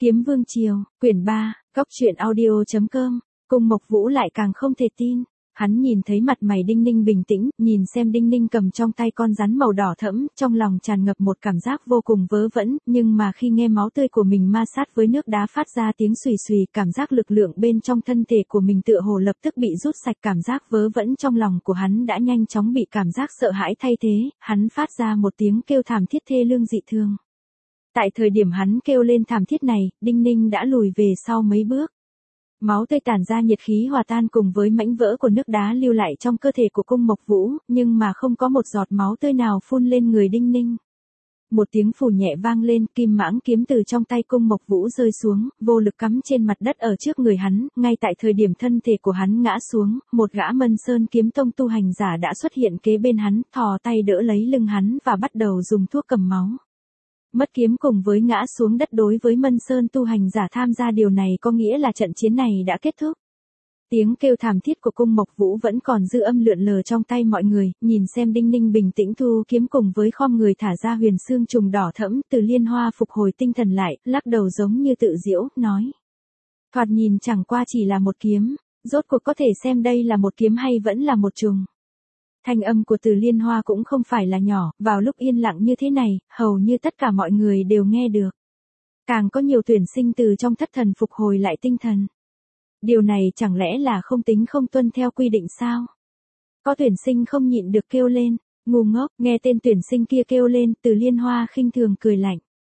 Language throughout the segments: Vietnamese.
Kiếm Vương Triều, quyển 3, góc truyện audio.com, Cung Mộc Vũ lại càng không thể tin. Hắn nhìn thấy mặt mày Đinh Ninh bình tĩnh, nhìn xem Đinh Ninh cầm trong tay con rắn màu đỏ thẫm, trong lòng tràn ngập một cảm giác vô cùng vớ vẩn, nhưng mà khi nghe máu tươi của mình ma sát với nước đá phát ra tiếng xùy xùy, cảm giác lực lượng bên trong thân thể của mình tựa hồ lập tức bị rút sạch, cảm giác vớ vẩn trong lòng của hắn đã nhanh chóng bị cảm giác sợ hãi thay thế, hắn phát ra một tiếng kêu thảm thiết thê lương dị thường. Tại thời điểm hắn kêu lên thảm thiết này, Đinh Ninh đã lùi về sau mấy bước. Máu tươi tản ra nhiệt khí hòa tan cùng với mảnh vỡ của nước đá lưu lại trong cơ thể của Cung Mộc Vũ, nhưng mà không có một giọt máu tươi nào phun lên người Đinh Ninh. Một tiếng phù nhẹ vang lên, kim mãng kiếm từ trong tay Cung Mộc Vũ rơi xuống, vô lực cắm trên mặt đất ở trước người hắn, ngay tại thời điểm thân thể của hắn ngã xuống, một gã Mân Sơn kiếm tông tu hành giả đã xuất hiện kế bên hắn, thò tay đỡ lấy lưng hắn và bắt đầu dùng thuốc cầm máu. Mất kiếm cùng với ngã xuống đất đối với Mân Sơn tu hành giả tham gia điều này có nghĩa là trận chiến này đã kết thúc. Tiếng kêu thảm thiết của Cung Mộc Vũ vẫn còn dư âm lượn lờ trong tay mọi người, nhìn xem Đinh Ninh bình tĩnh thu kiếm cùng với khom người thả ra huyền xương trùng đỏ thẫm, Từ Liên Hoa phục hồi tinh thần lại, lắc đầu giống như tự giễu, nói. Thoạt nhìn chẳng qua chỉ là một kiếm, rốt cuộc có thể xem đây là một kiếm hay vẫn là một trùng. Thanh âm của Từ Liên Hoa cũng không phải là nhỏ, vào lúc yên lặng như thế này, hầu như tất cả mọi người đều nghe được. Càng có nhiều tuyển sinh từ trong thất thần phục hồi lại tinh thần. Điều này chẳng lẽ là không tính không tuân theo quy định sao? Có tuyển sinh không nhịn được kêu lên, ngu ngốc, nghe tên tuyển sinh kia kêu lên, Từ Liên Hoa khinh thường cười lạnh.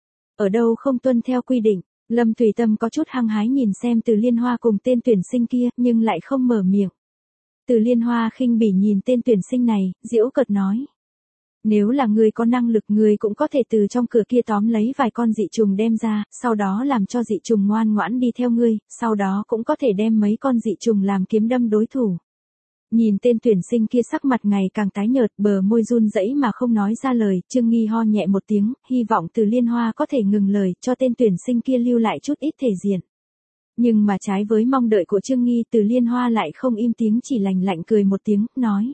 Ở đâu không tuân theo quy định? Lâm Thủy Tâm có chút hăng hái nhìn xem Từ Liên Hoa cùng tên tuyển sinh kia, nhưng lại không mở miệng. Từ Liên Hoa khinh bỉ nhìn tên tuyển sinh này, giễu cợt nói. Nếu là người có năng lực người cũng có thể từ trong cửa kia tóm lấy vài con dị trùng đem ra, sau đó làm cho dị trùng ngoan ngoãn đi theo ngươi, sau đó cũng có thể đem mấy con dị trùng làm kiếm đâm đối thủ. Nhìn tên tuyển sinh kia sắc mặt ngày càng tái nhợt, bờ môi run rẩy mà không nói ra lời, Trương Nghi ho nhẹ một tiếng, hy vọng Từ Liên Hoa có thể ngừng lời, cho tên tuyển sinh kia lưu lại chút ít thể diện. Nhưng mà trái với mong đợi của Trương Nghi, Từ Liên Hoa lại không im tiếng, chỉ lạnh lạnh cười một tiếng, nói.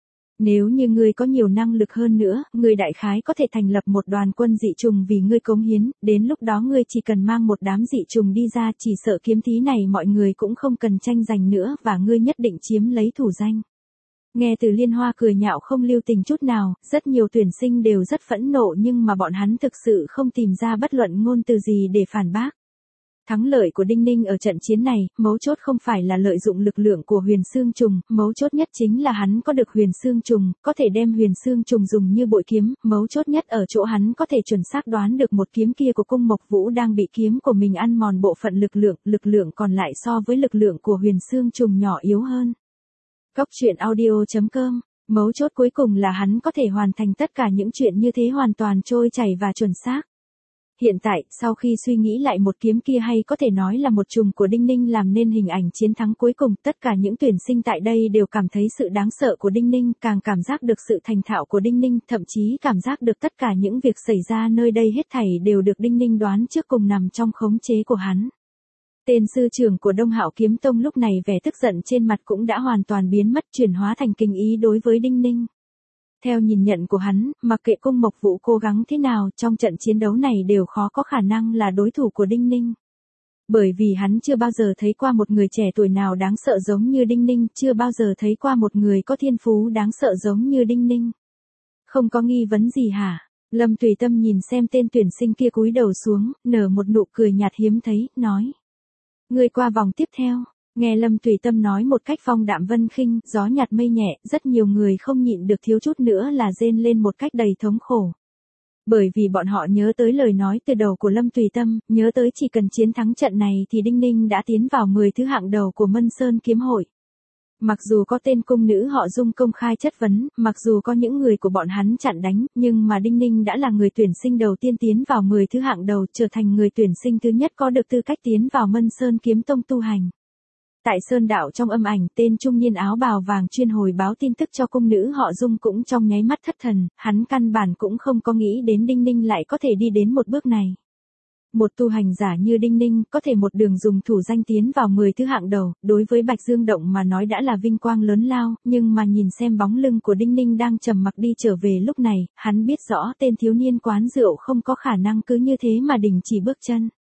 Nếu như ngươi có nhiều năng lực hơn nữa, ngươi đại khái có thể thành lập một đoàn quân dị trùng vì ngươi cống hiến, đến lúc đó ngươi chỉ cần mang một đám dị trùng đi ra, chỉ sợ kiếm thí này mọi người cũng không cần tranh giành nữa và ngươi nhất định chiếm lấy thủ danh. Nghe Từ Liên Hoa cười nhạo không lưu tình chút nào, rất nhiều tuyển sinh đều rất phẫn nộ nhưng mà bọn hắn thực sự không tìm ra bất luận ngôn từ gì để phản bác. Thắng lợi của Đinh Ninh ở trận chiến này, mấu chốt không phải là lợi dụng lực lượng của huyền xương trùng, mấu chốt nhất chính là hắn có được huyền xương trùng, có thể đem huyền xương trùng dùng như bội kiếm, mấu chốt nhất ở chỗ hắn có thể chuẩn xác đoán được một kiếm kia của Cung Mộc Vũ đang bị kiếm của mình ăn mòn bộ phận lực lượng còn lại so với lực lượng của huyền xương trùng nhỏ yếu hơn. Góc truyện audio.com, mấu chốt cuối cùng là hắn có thể hoàn thành tất cả những chuyện như thế hoàn toàn trôi chảy và chuẩn xác. Hiện tại, sau khi suy nghĩ lại một kiếm kia hay có thể nói là một trùng của Đinh Ninh làm nên hình ảnh chiến thắng cuối cùng, tất cả những tuyển sinh tại đây đều cảm thấy sự đáng sợ của Đinh Ninh, càng cảm giác được sự thành thạo của Đinh Ninh, thậm chí cảm giác được tất cả những việc xảy ra nơi đây hết thảy đều được Đinh Ninh đoán trước cùng nằm trong khống chế của hắn. Tên sư trưởng của Đông Hạo Kiếm Tông lúc này vẻ tức giận trên mặt cũng đã hoàn toàn biến mất, chuyển hóa thành kinh ý đối với Đinh Ninh. Theo nhìn nhận của hắn, mặc kệ Cung Mộc Vũ cố gắng thế nào, trong trận chiến đấu này đều khó có khả năng là đối thủ của Đinh Ninh. Bởi vì hắn chưa bao giờ thấy qua một người trẻ tuổi nào đáng sợ giống như Đinh Ninh, chưa bao giờ thấy qua một người có thiên phú đáng sợ giống như Đinh Ninh. Không có nghi vấn gì hả? Lâm Tùy Tâm nhìn xem tên tuyển sinh kia cúi đầu xuống, nở một nụ cười nhạt hiếm thấy, nói. Người qua vòng tiếp theo. Nghe Lâm Tùy Tâm nói một cách phong đạm vân khinh, gió nhạt mây nhẹ, rất nhiều người không nhịn được thiếu chút nữa là rên lên một cách đầy thống khổ. Bởi vì bọn họ nhớ tới lời nói từ đầu của Lâm Tùy Tâm, nhớ tới chỉ cần chiến thắng trận này thì Đinh Ninh đã tiến vào 10 thứ hạng đầu của Mân Sơn kiếm hội. Mặc dù có tên cung nữ họ Dung công khai chất vấn, mặc dù có những người của bọn hắn chặn đánh, nhưng mà Đinh Ninh đã là người tuyển sinh đầu tiên tiến vào 10 thứ hạng đầu, trở thành người tuyển sinh thứ nhất có được tư cách tiến vào Mân Sơn kiếm tông tu hành. Tại Sơn Đạo trong âm ảnh, tên trung niên áo bào vàng chuyên hồi báo tin tức cho cung nữ họ Dung cũng trong nháy mắt thất thần, hắn căn bản cũng không có nghĩ đến Đinh Ninh lại có thể đi đến một bước này. Một tu hành giả như Đinh Ninh có thể một đường dùng thủ danh tiến vào 10 thứ hạng đầu, đối với Bạch Dương Động mà nói đã là vinh quang lớn lao, nhưng mà nhìn xem bóng lưng của Đinh Ninh đang trầm mặc đi trở về lúc này, hắn biết rõ tên thiếu niên quán rượu không có khả năng cứ như thế mà đình chỉ bước chân.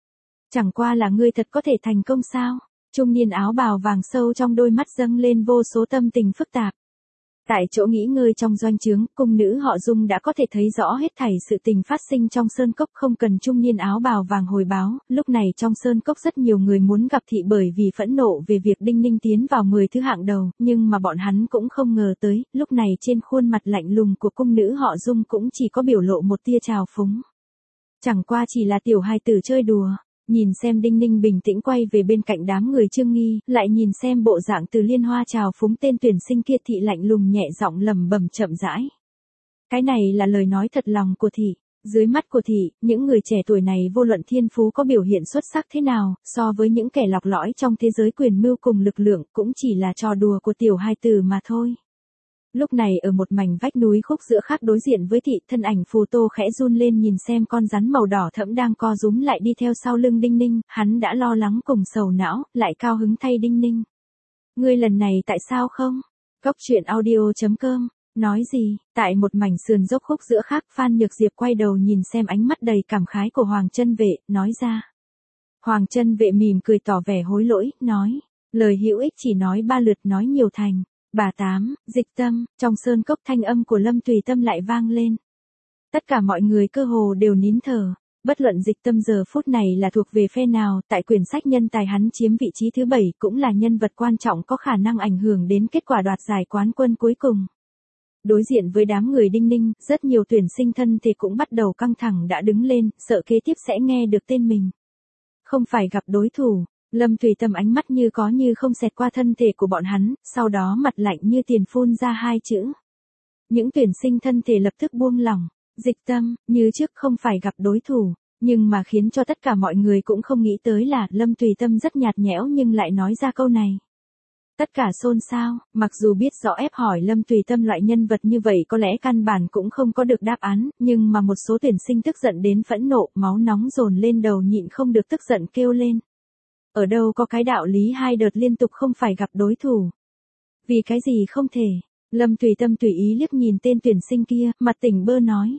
Chẳng qua là ngươi thật có thể thành công sao? Trung niên áo bào vàng sâu trong đôi mắt dâng lên vô số tâm tình phức tạp. Tại chỗ nghỉ ngơi trong doanh trướng, cung nữ họ Dung đã có thể thấy rõ hết thảy sự tình phát sinh trong sơn cốc, không cần trung niên áo bào vàng hồi báo. Lúc này trong sơn cốc rất nhiều người muốn gặp thị bởi vì phẫn nộ về việc Đinh Ninh tiến vào 10 thứ hạng đầu, nhưng mà bọn hắn cũng không ngờ tới, lúc này trên khuôn mặt lạnh lùng của cung nữ họ Dung cũng chỉ có biểu lộ một tia trào phúng. Chẳng qua chỉ là tiểu hài tử chơi đùa. Nhìn xem Đinh Ninh bình tĩnh quay về bên cạnh đám người Trương Nghi, lại nhìn xem bộ dạng Từ Liên Hoa trào phúng tên tuyển sinh kia, thị lạnh lùng nhẹ giọng lẩm bẩm chậm rãi. Cái này là lời nói thật lòng của thị. Dưới mắt của thị, những người trẻ tuổi này vô luận thiên phú có biểu hiện xuất sắc thế nào, so với những kẻ lọc lõi trong thế giới quyền mưu cùng lực lượng, cũng chỉ là trò đùa của tiểu hài tử mà thôi. Lúc này ở một mảnh vách núi khúc giữa khác đối diện với thị, thân ảnh Phù Tô khẽ run lên nhìn xem con rắn màu đỏ thẫm đang co rúm lại đi theo sau lưng Đinh Ninh, hắn đã lo lắng cùng sầu não, lại cao hứng thay Đinh Ninh. Ngươi lần này tại sao không? Góc truyện audio.com, nói gì? Tại một mảnh sườn dốc khúc giữa khác, Phan Nhược Diệp quay đầu nhìn xem ánh mắt đầy cảm khái của Hoàng Chân Vệ, nói ra. Hoàng Chân Vệ mỉm cười tỏ vẻ hối lỗi, nói, lời hữu ích chỉ nói 3 lượt nói nhiều thành. Bà Tám, Dịch Tâm, trong sơn cốc thanh âm của Lâm Tùy Tâm lại vang lên. Tất cả mọi người cơ hồ đều nín thở, bất luận Dịch Tâm giờ phút này là thuộc về phe nào, tại quyển sách nhân tài hắn chiếm vị trí thứ 7, cũng là nhân vật quan trọng có khả năng ảnh hưởng đến kết quả đoạt giải quán quân cuối cùng. Đối diện với đám người Đinh Ninh, rất nhiều tuyển sinh thân thể cũng bắt đầu căng thẳng đã đứng lên, sợ kế tiếp sẽ nghe được tên mình. Không phải gặp đối thủ. Lâm Tùy Tâm ánh mắt như có như không xẹt qua thân thể của bọn hắn, sau đó mặt lạnh như tiền phun ra 2 chữ. Những tuyển sinh thân thể lập tức buông lỏng. Dịch Tâm, như trước không phải gặp đối thủ, nhưng mà khiến cho tất cả mọi người cũng không nghĩ tới là Lâm Tùy Tâm rất nhạt nhẽo nhưng lại nói ra câu này. Tất cả xôn xao, mặc dù biết rõ ép hỏi Lâm Tùy Tâm loại nhân vật như vậy có lẽ căn bản cũng không có được đáp án, nhưng mà một số tuyển sinh tức giận đến phẫn nộ, máu nóng dồn lên đầu nhịn không được tức giận kêu lên. Ở đâu có cái đạo lý 2 đợt liên tục không phải gặp đối thủ? Vì cái gì không thể? Lâm Tùy Tâm tùy ý liếc nhìn tên tuyển sinh kia, mặt tỉnh bơ nói.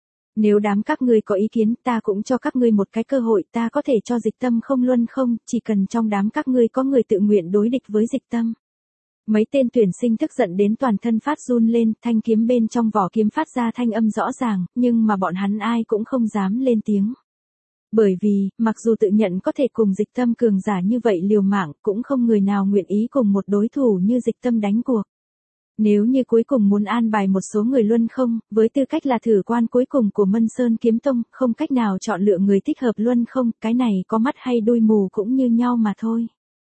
Nếu đám các ngươi có ý kiến, ta cũng cho các ngươi một cái cơ hội, ta có thể cho Dịch Tâm không luân không, chỉ cần trong đám các ngươi có người tự nguyện đối địch với Dịch Tâm. Mấy tên tuyển sinh tức giận đến toàn thân phát run lên, thanh kiếm bên trong vỏ kiếm phát ra thanh âm rõ ràng, nhưng mà bọn hắn ai cũng không dám lên tiếng. Bởi vì, mặc dù tự nhận có thể cùng Dịch Tâm cường giả như vậy liều mạng, cũng không người nào nguyện ý cùng một đối thủ như Dịch Tâm đánh cuộc. Nếu như cuối cùng muốn an bài một số người luân không, với tư cách là thử quan cuối cùng của Mân Sơn Kiếm Tông, không cách nào chọn lựa người thích hợp luân không, cái này có mắt hay đuôi mù cũng như nhau mà thôi.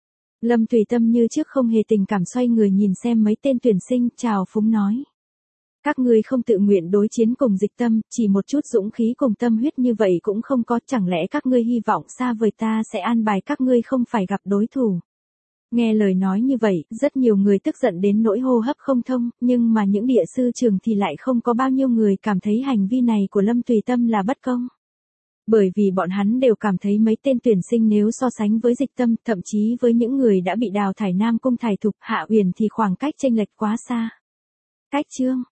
Lâm Tùy Tâm như trước không hề tình cảm xoay người nhìn xem mấy tên tuyển sinh, chào phúng nói. Các ngươi không tự nguyện đối chiến cùng Dịch Tâm, chỉ một chút dũng khí cùng tâm huyết như vậy cũng không có, chẳng lẽ các ngươi hy vọng xa vời ta sẽ an bài các ngươi không phải gặp đối thủ. Nghe lời nói như vậy, rất nhiều người tức giận đến nỗi hô hấp không thông, nhưng mà những địa sư trường thì lại không có bao nhiêu người cảm thấy hành vi này của Lâm Tùy Tâm là bất công. Bởi vì bọn hắn đều cảm thấy mấy tên tuyển sinh nếu so sánh với Dịch Tâm, thậm chí với những người đã bị đào thải Nam Cung Thải Thục, Hạ Uyển thì khoảng cách chênh lệch quá xa. Cách chương